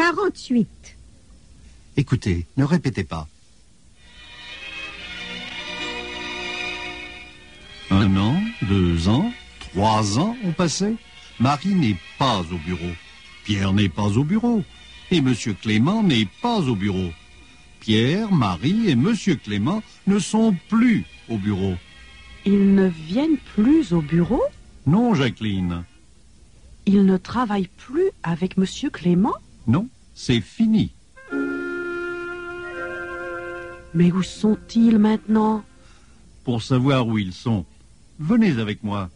48. Écoutez, ne répétez pas. 1 an, 2 ans, 3 ans ont passé. Marie n'est pas au bureau. Pierre n'est pas au bureau. Et Monsieur Clément n'est pas au bureau. Pierre, Marie et Monsieur Clément ne sont plus au bureau. Ils ne viennent plus au bureau? Non, Jacqueline. Ils ne travaillent plus avec Monsieur Clément? Non, c'est fini. Mais où sont-ils maintenant? Pour savoir où ils sont, venez avec moi.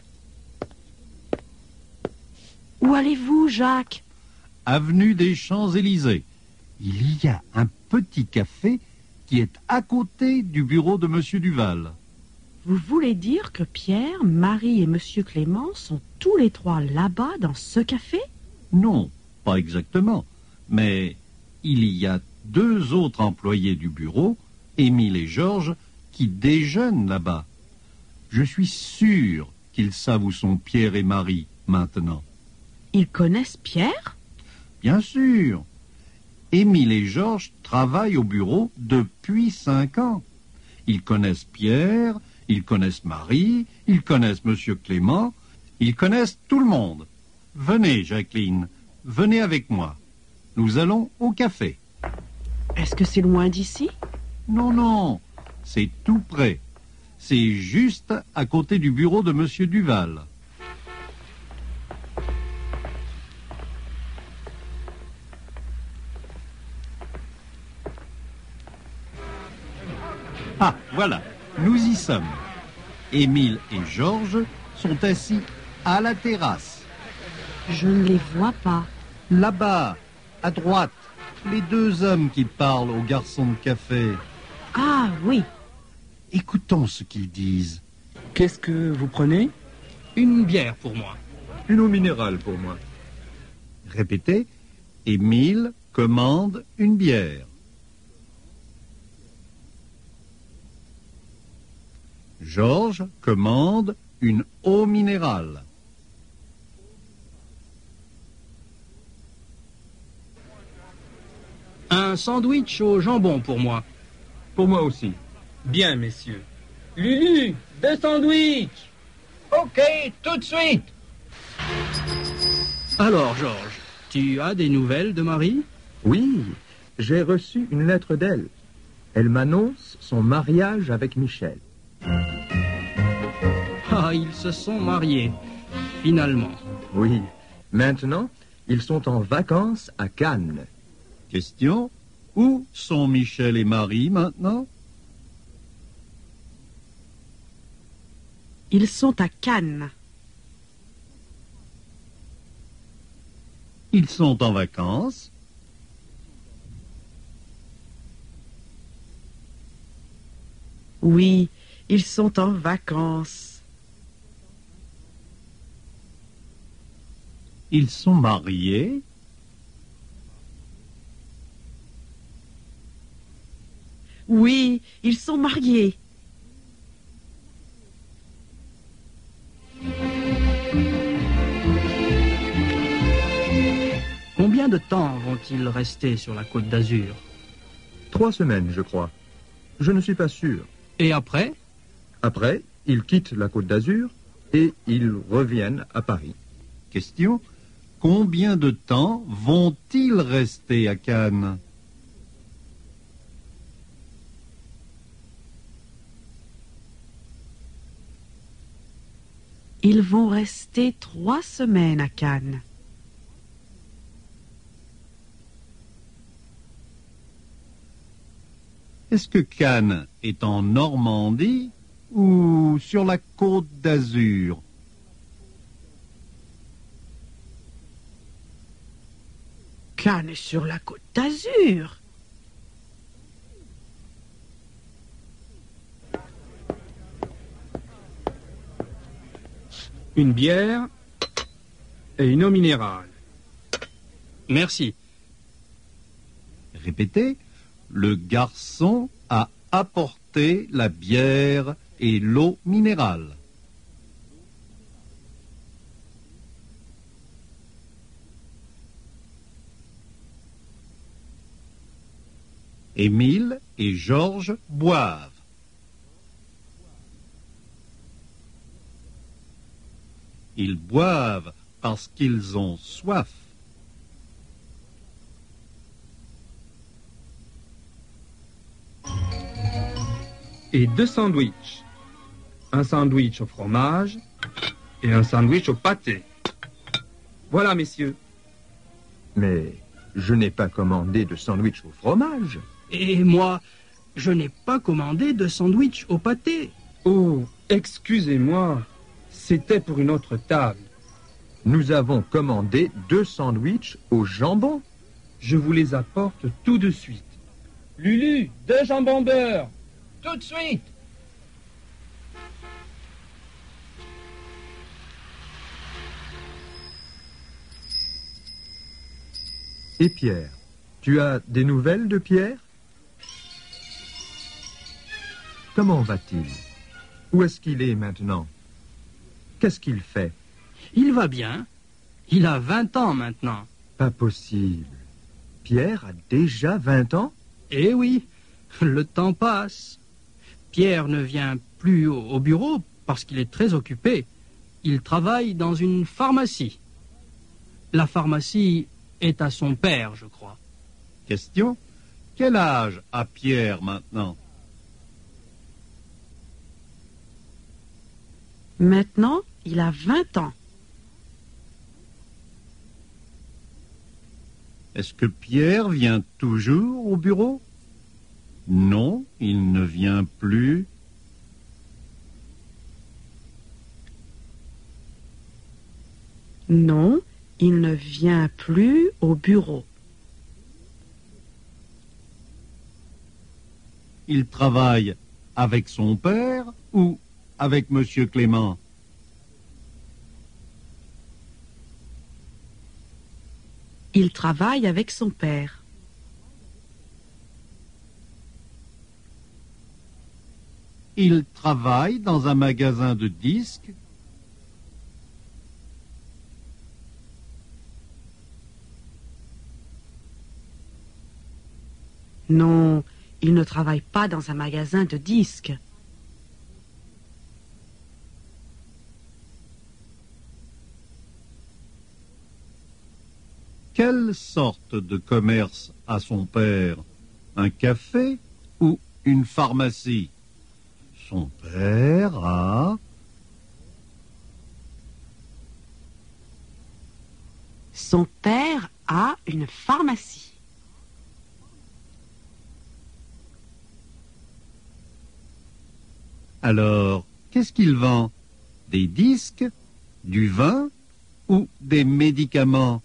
Où allez-vous, Jacques? Avenue des Champs-Élysées. Il y a un petit café qui est à côté du bureau de Monsieur Duval. Vous voulez dire que Pierre, Marie et Monsieur Clément sont tous les trois là-bas dans ce café? Non, pas exactement. Mais il y a 2 autres employés du bureau, Émile et Georges, qui déjeunent là-bas. Je suis sûr qu'ils savent où sont Pierre et Marie maintenant. Ils connaissent Pierre? Bien sûr. Émile et Georges travaillent au bureau depuis 5 ans. Ils connaissent Pierre, ils connaissent Marie, ils connaissent Monsieur Clément, ils connaissent tout le monde. Venez, Jacqueline, venez avec moi. Nous allons au café. Est-ce que c'est loin d'ici? Non, non, c'est tout près. C'est juste à côté du bureau de Monsieur Duval. Ah, voilà, nous y sommes. Émile et Georges sont assis à la terrasse. Je ne les vois pas. Là-bas, à droite, les 2 hommes qui parlent au garçon de café. Ah oui. Écoutons ce qu'ils disent. Qu'est-ce que vous prenez? Une bière pour moi. Une eau minérale pour moi. Répétez. Émile commande une bière. Georges commande une eau minérale. Un sandwich au jambon pour moi. Pour moi aussi. Bien, messieurs. Lulu, 2 sandwichs. Ok, tout de suite. Alors, Georges, tu as des nouvelles de Marie? Oui, j'ai reçu une lettre d'elle. Elle m'annonce son mariage avec Michel. Ah, ils se sont mariés, finalement. Oui, maintenant, ils sont en vacances à Cannes. Question. Où sont Michel et Marie maintenant? Ils sont à Cannes. Ils sont en vacances. Oui, ils sont en vacances. Ils sont mariés. Oui, ils sont mariés. Combien de temps vont-ils rester sur la Côte d'Azur? 3 semaines, je crois. Je ne suis pas sûr. Et après? Après, ils quittent la Côte d'Azur et ils reviennent à Paris. Question. Combien de temps vont-ils rester à Cannes? Ils vont rester 3 semaines à Cannes. Est-ce que Cannes est en Normandie ou sur la Côte d'Azur? Cannes est sur la Côte d'Azur. Une bière et une eau minérale. Merci. Répétez. Le garçon a apporté la bière et l'eau minérale. Émile et Georges boivent. Ils boivent parce qu'ils ont soif. Et 2 sandwichs. Un sandwich au fromage et un sandwich au pâté. Voilà, messieurs. Mais je n'ai pas commandé de sandwich au fromage. Et moi, je n'ai pas commandé de sandwich au pâté. Oh, excusez-moi. C'était pour une autre table. Nous avons commandé 2 sandwichs au jambon. Je vous les apporte tout de suite. Lulu, 2 jambons beurre. Tout de suite. Et Pierre, tu as des nouvelles de Pierre? Comment va-t-il? Où est-ce qu'il est maintenant? Qu'est-ce qu'il fait? Il va bien. Il a 20 ans maintenant. Pas possible. Pierre a déjà 20 ans? Eh oui, le temps passe. Pierre ne vient plus au bureau parce qu'il est très occupé. Il travaille dans une pharmacie. La pharmacie est à son père, je crois. Question. Quel âge a Pierre maintenant? Maintenant, il a 20 ans. Est-ce que Pierre vient toujours au bureau? Non, il ne vient plus. Non, il ne vient plus au bureau. Il travaille avec son père ou avec Monsieur Clément? Il travaille avec son père. Il travaille dans un magasin de disques? Non, il ne travaille pas dans un magasin de disques. Quelle sorte de commerce a son père? Un café ou une pharmacie? Son père a... Son père a une pharmacie. Alors, qu'est-ce qu'il vend? Des disques, du vin ou des médicaments?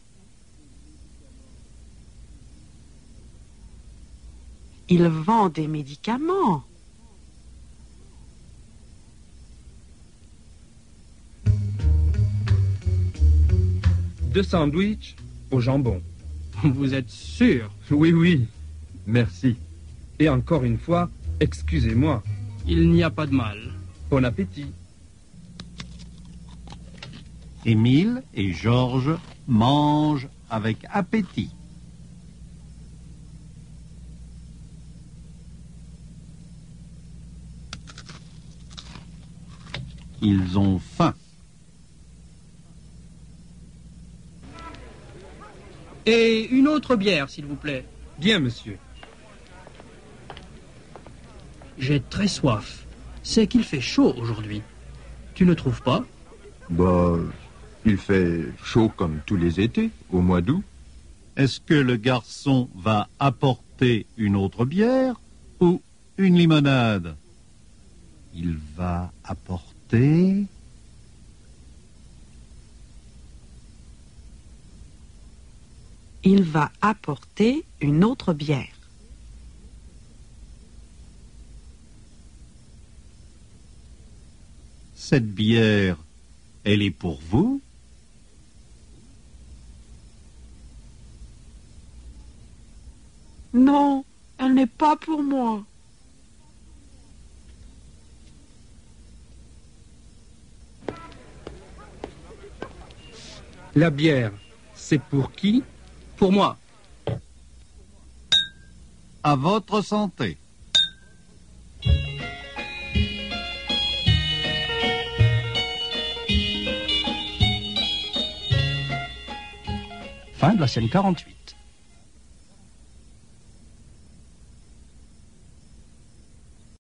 Il vend des médicaments. Deux sandwichs au jambon. Vous êtes sûr? Oui, oui. Merci. Et encore une fois, excusez-moi. Il n'y a pas de mal. Bon appétit. Émile et Georges mangent avec appétit. Ils ont faim. Et une autre bière, s'il vous plaît. Bien, monsieur. J'ai très soif. C'est qu'il fait chaud aujourd'hui. Tu ne trouves pas? Bah, il fait chaud comme tous les étés, au mois d'août. Est-ce que le garçon va apporter une autre bière ou une limonade? Il va apporter... Il va apporter une autre bière. Cette bière, elle est pour vous? Non, elle n'est pas pour moi. La bière, c'est pour qui? Pour moi. À votre santé. Fin de la scène 48.